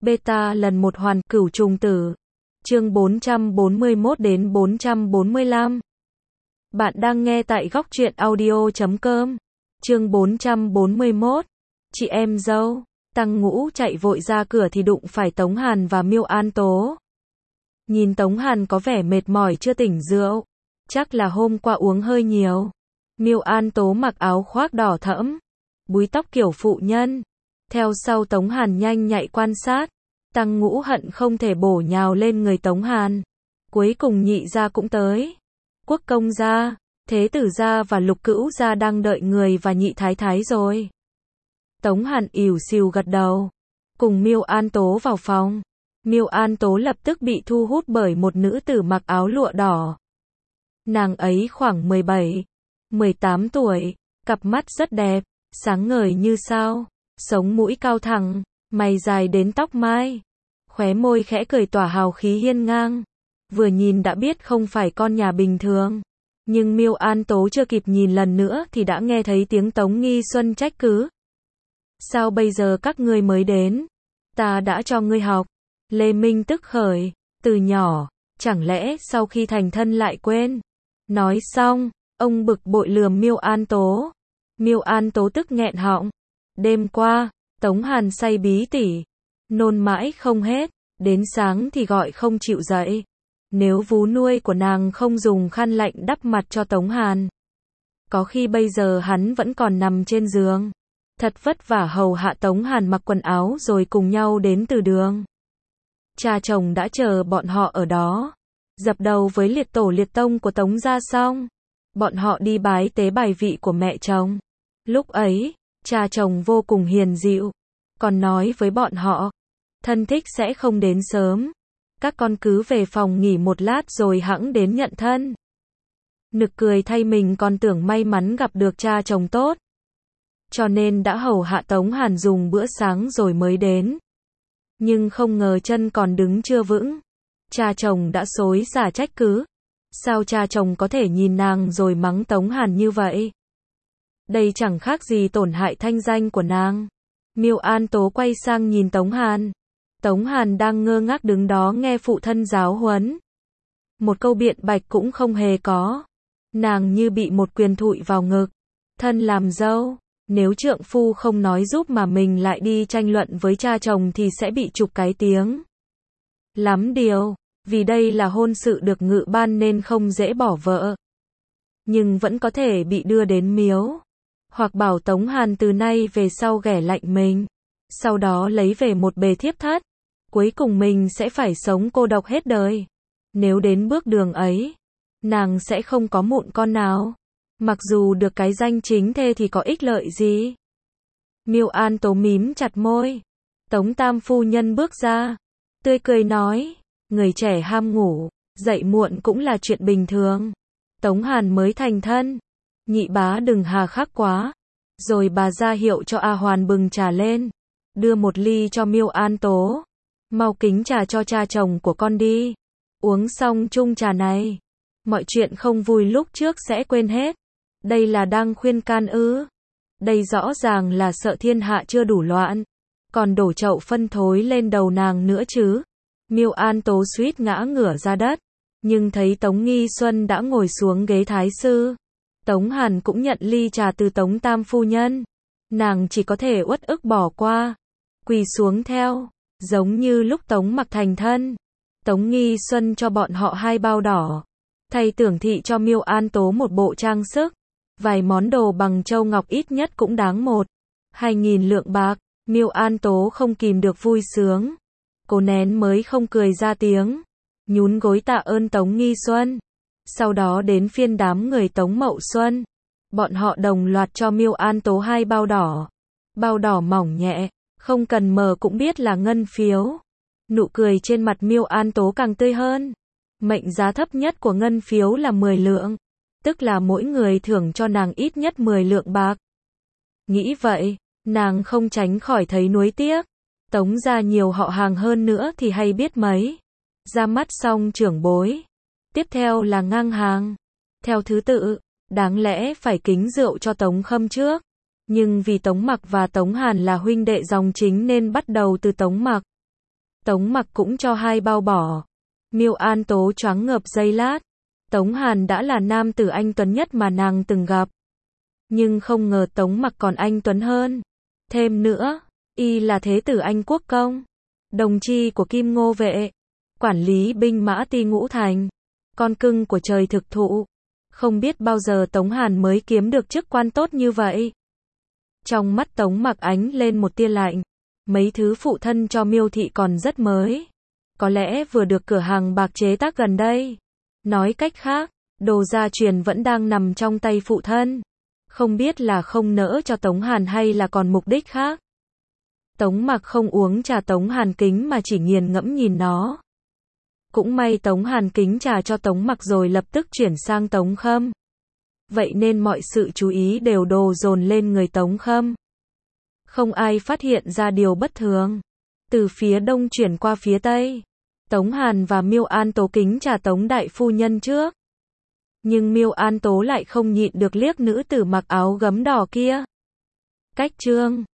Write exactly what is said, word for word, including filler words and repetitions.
Beta lần một hoàn cửu trùng tử. Chương bốn trăm bốn mươi mốt đến bốn trăm bốn mươi lăm. Bạn đang nghe tại góc truyện audio chấm com. Chương bốn trăm bốn mươi mốt. Chị em dâu. Tăng Ngũ chạy vội ra cửa thì đụng phải Tống Hàn và Miêu An Tố. Nhìn Tống Hàn có vẻ mệt mỏi chưa tỉnh rượu. Chắc là hôm qua uống hơi nhiều. Miêu An Tố mặc áo khoác đỏ thẫm, búi tóc kiểu phụ nhân. Theo sau Tống Hàn nhanh nhạy quan sát. Tăng Ngũ hận không thể bổ nhào lên người Tống Hàn. Cuối cùng nhị gia cũng tới. Quốc công gia, thế tử gia và lục cữu gia đang đợi người và nhị thái thái rồi. Tống Hàn ỉu xìu gật đầu. Cùng Miêu An Tố vào phòng. Miêu An Tố lập tức bị thu hút bởi một nữ tử mặc áo lụa đỏ. Nàng ấy khoảng mười bảy, mười tám tuổi, cặp mắt rất đẹp, sáng ngời như sao, sống mũi cao thẳng, mày dài đến tóc mai, khóe môi khẽ cười tỏa hào khí hiên ngang. Vừa nhìn đã biết không phải con nhà bình thường. Nhưng Miêu An Tố chưa kịp nhìn lần nữa thì đã nghe thấy tiếng Tống Nghi Xuân trách cứ. Sao bây giờ các ngươi mới đến? Ta đã cho ngươi học. Lê Minh tức khởi, từ nhỏ, chẳng lẽ sau khi thành thân lại quên? Nói xong, ông bực bội lườm Miêu An Tố. Miêu An Tố tức nghẹn họng. Đêm qua, Tống Hàn say bí tỉ, nôn mãi không hết, đến sáng thì gọi không chịu dậy. Nếu vú nuôi của nàng không dùng khăn lạnh đắp mặt cho Tống Hàn, có khi bây giờ hắn vẫn còn nằm trên giường. Thật vất vả hầu hạ Tống Hàn mặc quần áo rồi cùng nhau đến từ đường. Cha chồng đã chờ bọn họ ở đó. Dập đầu với liệt tổ liệt tông của Tống gia xong, bọn họ đi bái tế bài vị của mẹ chồng. Lúc ấy, cha chồng vô cùng hiền dịu, còn nói với bọn họ, thân thích sẽ không đến sớm. Các con cứ về phòng nghỉ một lát rồi hẵng đến nhận thân. Nực cười thay mình còn tưởng may mắn gặp được cha chồng tốt. Cho nên đã hầu hạ Tống Hàn dùng bữa sáng rồi mới đến. Nhưng không ngờ chân còn đứng chưa vững. Cha chồng đã xối xả trách cứ. Sao cha chồng có thể nhìn nàng rồi mắng Tống Hàn như vậy? Đây chẳng khác gì tổn hại thanh danh của nàng. Miêu An Tố quay sang nhìn Tống Hàn. Tống Hàn đang ngơ ngác đứng đó nghe phụ thân giáo huấn. Một câu biện bạch cũng không hề có. Nàng như bị một quyền thụi vào ngực. Thân làm dâu, nếu trượng phu không nói giúp mà mình lại đi tranh luận với cha chồng thì sẽ bị chụp cái tiếng. Lắm điều, vì đây là hôn sự được ngự ban nên không dễ bỏ vợ. Nhưng vẫn có thể bị đưa đến miếu. Hoặc bảo Tống Hàn từ nay về sau ghẻ lạnh mình. Sau đó lấy về một bề thiếp thất. Cuối cùng mình sẽ phải sống cô độc hết đời. Nếu đến bước đường ấy, nàng sẽ không có mụn con nào. Mặc dù được cái danh chính thê thì có ích lợi gì? Miêu An Tố mím chặt môi. Tống tam phu nhân bước ra, tươi cười nói, người trẻ ham ngủ, dậy muộn cũng là chuyện bình thường. Tống Hàn mới thành thân, nhị bá đừng hà khắc quá. Rồi bà ra hiệu cho A Hoàn bừng trà lên, đưa một ly cho Miêu An Tố. Mau kính trà cho cha chồng của con đi. Uống xong chung trà này, mọi chuyện không vui lúc trước sẽ quên hết. Đây là đang khuyên can ư? Đây rõ ràng là sợ thiên hạ chưa đủ loạn, còn đổ chậu phân thối lên đầu nàng nữa chứ. Miêu An Tố suýt ngã ngửa ra đất, nhưng thấy Tống Nghi Xuân đã ngồi xuống ghế thái sư. Tống Hàn cũng nhận ly trà từ Tống tam phu nhân. Nàng chỉ có thể uất ức bỏ qua, quỳ xuống theo, giống như lúc Tống Mặc thành thân. Tống Nghi Xuân cho bọn họ hai bao đỏ, thay tưởng thị cho Miêu An Tố một bộ trang sức. Vài món đồ bằng châu ngọc ít nhất cũng đáng một, hai nghìn lượng bạc. Miêu An Tố không kìm được vui sướng. Cô nén mới không cười ra tiếng. Nhún gối tạ ơn Tống Nghi Xuân. Sau đó đến phiên đám người Tống Mậu Xuân. Bọn họ đồng loạt cho Miêu An Tố hai bao đỏ. Bao đỏ mỏng nhẹ, không cần mở cũng biết là ngân phiếu. Nụ cười trên mặt Miêu An Tố càng tươi hơn. Mệnh giá thấp nhất của ngân phiếu là mười lượng. Tức là mỗi người thưởng cho nàng ít nhất mười lượng bạc. Nghĩ vậy, nàng không tránh khỏi thấy nuối tiếc. Tống gia nhiều họ hàng hơn nữa thì hay biết mấy. Ra mắt xong trưởng bối. Tiếp theo là ngang hàng. Theo thứ tự, đáng lẽ phải kính rượu cho Tống Khâm trước. Nhưng vì Tống Mặc và Tống Hàn là huynh đệ dòng chính nên bắt đầu từ Tống Mặc. Tống Mặc cũng cho hai bao bỏ. Miêu An Tố choáng ngợp giây lát. Tống Hàn đã là nam tử anh tuấn nhất mà nàng từng gặp. Nhưng không ngờ Tống Mặc còn anh tuấn hơn. Thêm nữa, y là thế tử Anh Quốc công, đồng chi của Kim Ngô Vệ, quản lý binh mã Ti Ngũ Thành, con cưng của trời thực thụ. Không biết bao giờ Tống Hàn mới kiếm được chức quan tốt như vậy. Trong mắt Tống Mặc ánh lên một tia lạnh. Mấy thứ phụ thân cho Miêu thị còn rất mới. Có lẽ vừa được cửa hàng bạc chế tác gần đây. Nói cách khác, đồ gia truyền vẫn đang nằm trong tay phụ thân. Không biết là không nỡ cho Tống Hàn hay là còn mục đích khác. Tống Mặc không uống trà Tống Hàn kính mà chỉ nghiền ngẫm nhìn nó. Cũng may Tống Hàn kính trà cho Tống Mặc rồi lập tức chuyển sang Tống Khâm. Vậy nên mọi sự chú ý đều đổ dồn lên người Tống Khâm. Không ai phát hiện ra điều bất thường. Từ phía đông chuyển qua phía tây. Tống Hàn và Miêu An Tố kính trà Tống đại phu nhân trước. Nhưng Miêu An Tố lại không nhịn được liếc nữ tử mặc áo gấm đỏ kia. Cách chương